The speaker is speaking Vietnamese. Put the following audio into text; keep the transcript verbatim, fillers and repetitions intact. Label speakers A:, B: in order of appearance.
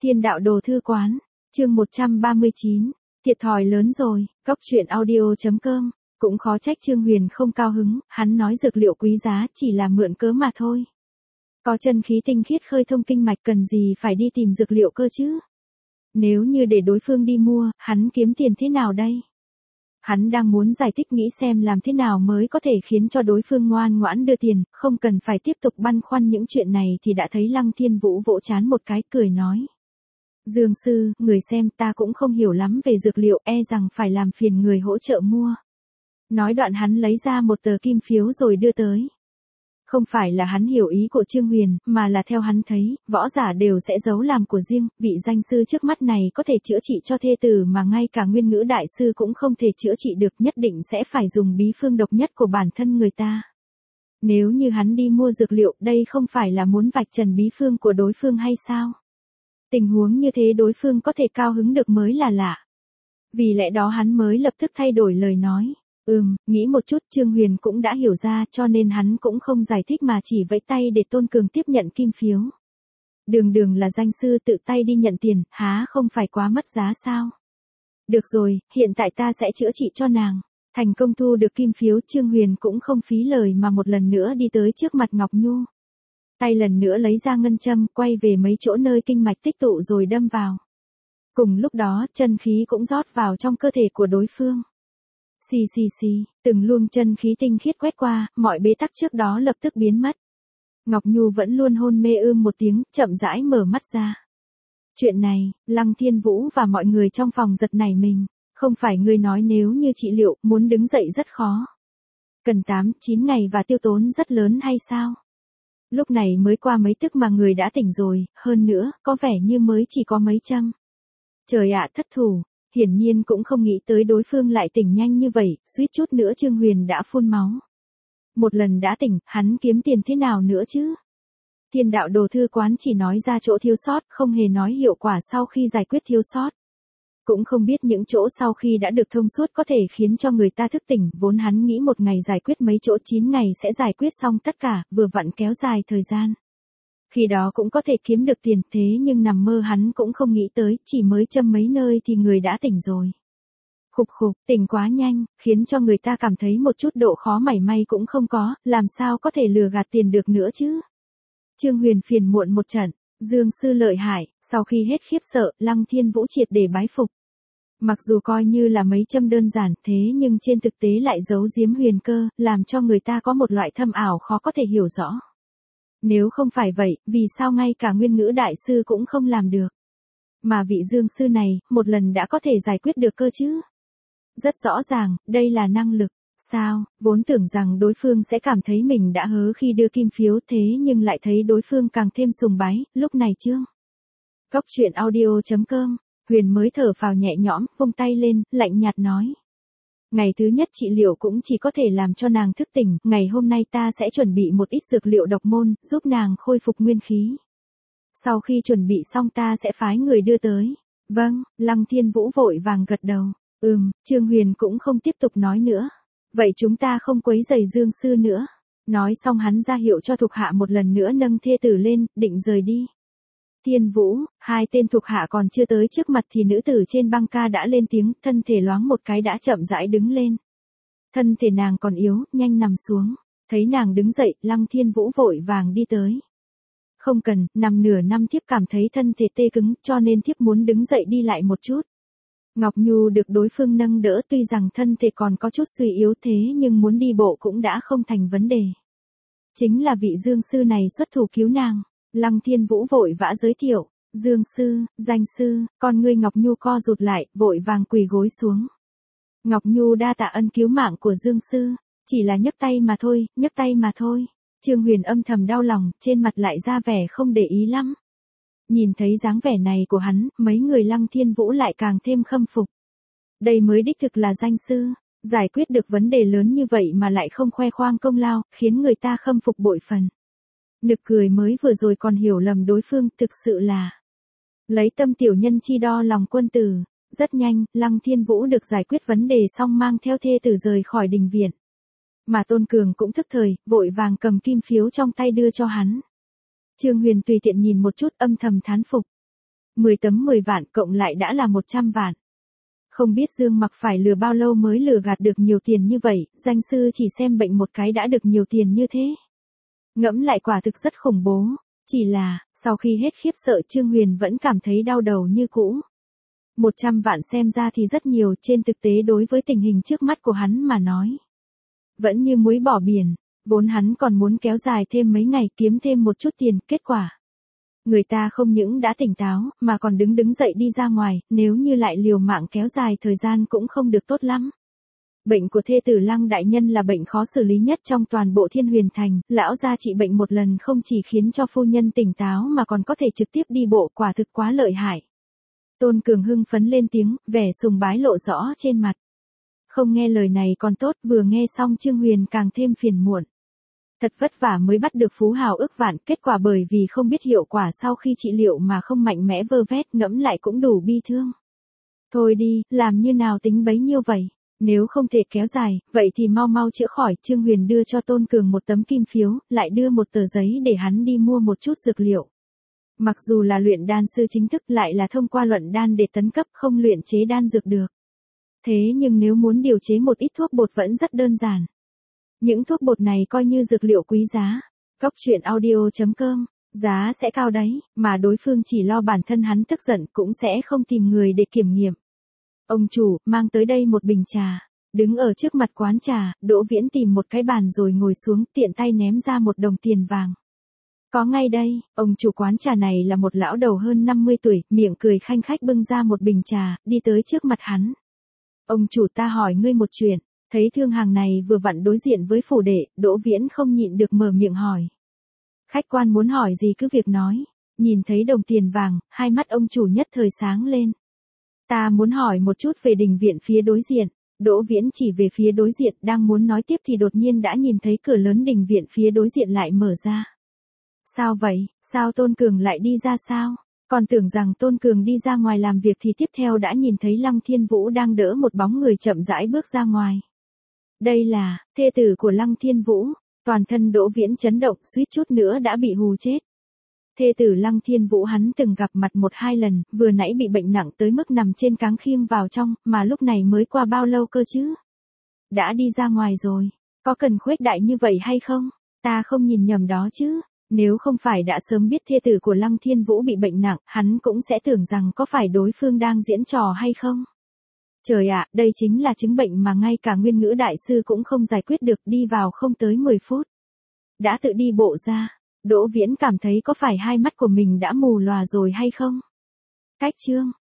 A: Thiên đạo đồ thư quán, chương một trăm ba mươi chín, thiệt thòi lớn rồi, cóc truyện audio chấm com, cũng khó trách Trương Huyền không cao hứng, hắn nói dược liệu quý giá chỉ là mượn cớ mà thôi. Có chân khí tinh khiết khơi thông kinh mạch cần gì phải đi tìm dược liệu cơ chứ? Nếu như để đối phương đi mua, hắn kiếm tiền thế nào đây? Hắn đang muốn giải thích nghĩ xem làm thế nào mới có thể khiến cho đối phương ngoan ngoãn đưa tiền, không cần phải tiếp tục băn khoăn những chuyện này thì đã thấy Lăng Thiên Vũ vỗ trán một cái cười nói. Dương sư, người xem ta cũng không hiểu lắm về dược liệu, e rằng phải làm phiền người hỗ trợ mua. Nói đoạn hắn lấy ra một tờ kim phiếu rồi đưa tới. Không phải là hắn hiểu ý của Trương Huyền, mà là theo hắn thấy, võ giả đều sẽ giấu làm của riêng, vị danh sư trước mắt này có thể chữa trị cho thê tử mà ngay cả nguyên ngữ đại sư cũng không thể chữa trị được, nhất định sẽ phải dùng bí phương độc nhất của bản thân người ta. Nếu như hắn đi mua dược liệu, đây không phải là muốn vạch trần bí phương của đối phương hay sao? Tình huống như thế đối phương có thể cao hứng được mới là lạ. Vì lẽ đó hắn mới lập tức thay đổi lời nói. Ừm, nghĩ một chút Trương Huyền cũng đã hiểu ra cho nên hắn cũng không giải thích mà chỉ vẫy tay để Tôn Cường tiếp nhận kim phiếu. Đường đường là danh sư tự tay đi nhận tiền, há không phải quá mất giá sao? Được rồi, hiện tại ta sẽ chữa trị cho nàng. Thành công thu được kim phiếu, Trương Huyền cũng không phí lời mà một lần nữa đi tới trước mặt Ngọc Nhu. Tay lần nữa lấy ra ngân châm, quay về mấy chỗ nơi kinh mạch tích tụ rồi đâm vào. Cùng lúc đó, chân khí cũng rót vào trong cơ thể của đối phương. Xì xì xì, từng luồng chân khí tinh khiết quét qua, mọi bế tắc trước đó lập tức biến mất. Ngọc Nhu vẫn luôn hôn mê ưm một tiếng, chậm rãi mở mắt ra. Chuyện này, Lăng Thiên Vũ và mọi người trong phòng giật nảy mình, không phải ngươi nói nếu như trị liệu, muốn đứng dậy rất khó. Cần tám, chín ngày và tiêu tốn rất lớn hay sao? Lúc này mới qua mấy tức mà người đã tỉnh rồi, hơn nữa, có vẻ như mới chỉ có mấy châm. Trời ạ, thất thủ. Hiển nhiên cũng không nghĩ tới đối phương lại tỉnh nhanh như vậy, suýt chút nữa Trương Huyền đã phun máu. Một lần đã tỉnh, hắn kiếm tiền thế nào nữa chứ? Thiên đạo đồ thư quán chỉ nói ra chỗ thiếu sót, không hề nói hiệu quả sau khi giải quyết thiếu sót. Cũng không biết những chỗ sau khi đã được thông suốt có thể khiến cho người ta thức tỉnh, vốn hắn nghĩ một ngày giải quyết mấy chỗ chín ngày sẽ giải quyết xong tất cả, vừa vặn kéo dài thời gian. Khi đó cũng có thể kiếm được tiền, thế nhưng nằm mơ hắn cũng không nghĩ tới, chỉ mới châm mấy nơi thì người đã tỉnh rồi. Khục khục, tỉnh quá nhanh, khiến cho người ta cảm thấy một chút độ khó mảy may cũng không có, làm sao có thể lừa gạt tiền được nữa chứ. Trương Huyền phiền muộn một trận, Dương sư lợi hại, sau khi hết khiếp sợ, Lăng Thiên Vũ triệt để bái phục. Mặc dù coi như là mấy châm đơn giản, thế nhưng trên thực tế lại giấu giếm huyền cơ, làm cho người ta có một loại thâm ảo khó có thể hiểu rõ. Nếu không phải vậy, vì sao ngay cả nguyên ngữ đại sư cũng không làm được? Mà vị Dương sư này, một lần đã có thể giải quyết được cơ chứ? Rất rõ ràng, đây là năng lực. Sao, vốn tưởng rằng đối phương sẽ cảm thấy mình đã hớ khi đưa kim phiếu thế nhưng lại thấy đối phương càng thêm sùng bái, lúc này chương. Cóc truyện audio chấm com, Huyền mới thở phào nhẹ nhõm, vung tay lên, lạnh nhạt nói. Ngày thứ nhất trị liệu cũng chỉ có thể làm cho nàng thức tỉnh, ngày hôm nay ta sẽ chuẩn bị một ít dược liệu độc môn, giúp nàng khôi phục nguyên khí. Sau khi chuẩn bị xong ta sẽ phái người đưa tới. Vâng, Lăng Thiên Vũ vội vàng gật đầu. Ừm, Trương Huyền cũng không tiếp tục nói nữa. Vậy chúng ta không quấy rầy Dương sư nữa. Nói xong hắn ra hiệu cho thuộc hạ một lần nữa nâng thê tử lên, định rời đi. Thiên Vũ, hai tên thuộc hạ còn chưa tới trước mặt thì nữ tử trên băng ca đã lên tiếng, thân thể loáng một cái đã chậm rãi đứng lên. Thân thể nàng còn yếu, nhanh nằm xuống. Thấy nàng đứng dậy, Lăng Thiên Vũ vội vàng đi tới. Không cần, nằm nửa năm thiếp cảm thấy thân thể tê cứng, cho nên thiếp muốn đứng dậy đi lại một chút. Ngọc Nhu được đối phương nâng đỡ tuy rằng thân thể còn có chút suy yếu thế nhưng muốn đi bộ cũng đã không thành vấn đề. Chính là vị Dương sư này xuất thủ cứu nàng. Lăng Thiên Vũ vội vã giới thiệu, Dương sư, danh sư, con ngươi Ngọc Nhu co rụt lại, vội vàng quỳ gối xuống. Ngọc Nhu đa tạ ân cứu mạng của Dương sư, chỉ là nhấc tay mà thôi, nhấc tay mà thôi. Trương Huyền âm thầm đau lòng, trên mặt lại ra vẻ không để ý lắm. Nhìn thấy dáng vẻ này của hắn, mấy người Lăng Thiên Vũ lại càng thêm khâm phục. Đây mới đích thực là danh sư, giải quyết được vấn đề lớn như vậy mà lại không khoe khoang công lao, khiến người ta khâm phục bội phần. Nực cười mới vừa rồi còn hiểu lầm đối phương, thực sự là lấy tâm tiểu nhân chi đo lòng quân tử. Rất nhanh, Lăng Thiên Vũ được giải quyết vấn đề xong mang theo thê tử rời khỏi đình viện. Mà Tôn Cường cũng thức thời, vội vàng cầm kim phiếu trong tay đưa cho hắn. Trương Huyền tùy tiện nhìn một chút âm thầm thán phục. mười tấm mười vạn cộng lại đã là một trăm vạn. Không biết Dương Mặc phải lừa bao lâu mới lừa gạt được nhiều tiền như vậy, danh sư chỉ xem bệnh một cái đã được nhiều tiền như thế. Ngẫm lại quả thực rất khủng bố, chỉ là, sau khi hết khiếp sợ Trương Huyền vẫn cảm thấy đau đầu như cũ. một trăm vạn xem ra thì rất nhiều, trên thực tế đối với tình hình trước mắt của hắn mà nói. Vẫn như muối bỏ biển, vốn hắn còn muốn kéo dài thêm mấy ngày kiếm thêm một chút tiền, kết quả. Người ta không những đã tỉnh táo, mà còn đứng đứng dậy đi ra ngoài, nếu như lại liều mạng kéo dài thời gian cũng không được tốt lắm. Bệnh của thê tử Lăng đại nhân là bệnh khó xử lý nhất trong toàn bộ Thiên Huyền Thành, lão gia trị bệnh một lần không chỉ khiến cho phu nhân tỉnh táo mà còn có thể trực tiếp đi bộ, quả thực quá lợi hại. Tôn Cường hưng phấn lên tiếng, vẻ sùng bái lộ rõ trên mặt. Không nghe lời này còn tốt, vừa nghe xong Trương Huyền càng thêm phiền muộn. Thật vất vả mới bắt được phú hào ức vạn, kết quả bởi vì không biết hiệu quả sau khi trị liệu mà không mạnh mẽ vơ vét, ngẫm lại cũng đủ bi thương. Thôi đi, làm như nào tính bấy nhiêu vậy? Nếu không thể kéo dài, vậy thì mau mau chữa khỏi. Trương Huyền đưa cho Tôn Cường một tấm kim phiếu, lại đưa một tờ giấy để hắn đi mua một chút dược liệu. Mặc dù là luyện đan sư chính thức, lại là thông qua luận đan để tấn cấp, không luyện chế đan dược được. Thế nhưng nếu muốn điều chế một ít thuốc bột vẫn rất đơn giản. Những thuốc bột này coi như dược liệu quý giá. Góc truyện audio chấm com, giá sẽ cao đấy, mà đối phương chỉ lo bản thân hắn tức giận cũng sẽ không tìm người để kiểm nghiệm. Ông chủ, mang tới đây một bình trà. Đứng ở trước mặt quán trà, Đỗ Viễn tìm một cái bàn rồi ngồi xuống, tiện tay ném ra một đồng tiền vàng. Có ngay đây, ông chủ quán trà này là một lão đầu hơn năm mươi tuổi, miệng cười khanh khách bưng ra một bình trà, đi tới trước mặt hắn. Ông chủ, ta hỏi ngươi một chuyện. Thấy thương hàng này vừa vặn đối diện với phủ đệ, Đỗ Viễn không nhịn được mở miệng hỏi. Khách quan muốn hỏi gì cứ việc nói. Nhìn thấy đồng tiền vàng, hai mắt ông chủ nhất thời sáng lên. Ta muốn hỏi một chút về đình viện phía đối diện. Đỗ Viễn chỉ về phía đối diện, đang muốn nói tiếp thì đột nhiên đã nhìn thấy cửa lớn đình viện phía đối diện lại mở ra. Sao vậy, sao Tôn Cường lại đi ra sao? Còn tưởng rằng Tôn Cường đi ra ngoài làm việc thì tiếp theo đã nhìn thấy Lăng Thiên Vũ đang đỡ một bóng người chậm rãi bước ra ngoài. Đây là, thê tử của Lăng Thiên Vũ. Toàn thân Đỗ Viễn chấn động, suýt chút nữa đã bị hù chết. Thê tử Lăng Thiên Vũ hắn từng gặp mặt một hai lần, vừa nãy bị bệnh nặng tới mức nằm trên cáng khiêng vào trong, mà lúc này mới qua bao lâu cơ chứ? Đã đi ra ngoài rồi, có cần khuếch đại như vậy hay không? Ta không nhìn nhầm đó chứ, nếu không phải đã sớm biết thê tử của Lăng Thiên Vũ bị bệnh nặng, hắn cũng sẽ tưởng rằng có phải đối phương đang diễn trò hay không? Trời ạ, đây chính là chứng bệnh mà ngay cả Nguyên Ngữ đại sư cũng không giải quyết được, đi vào không tới mười phút. Đã tự đi bộ ra. Đỗ Viễn cảm thấy có phải hai mắt của mình đã mù lòa rồi hay không? Cách chương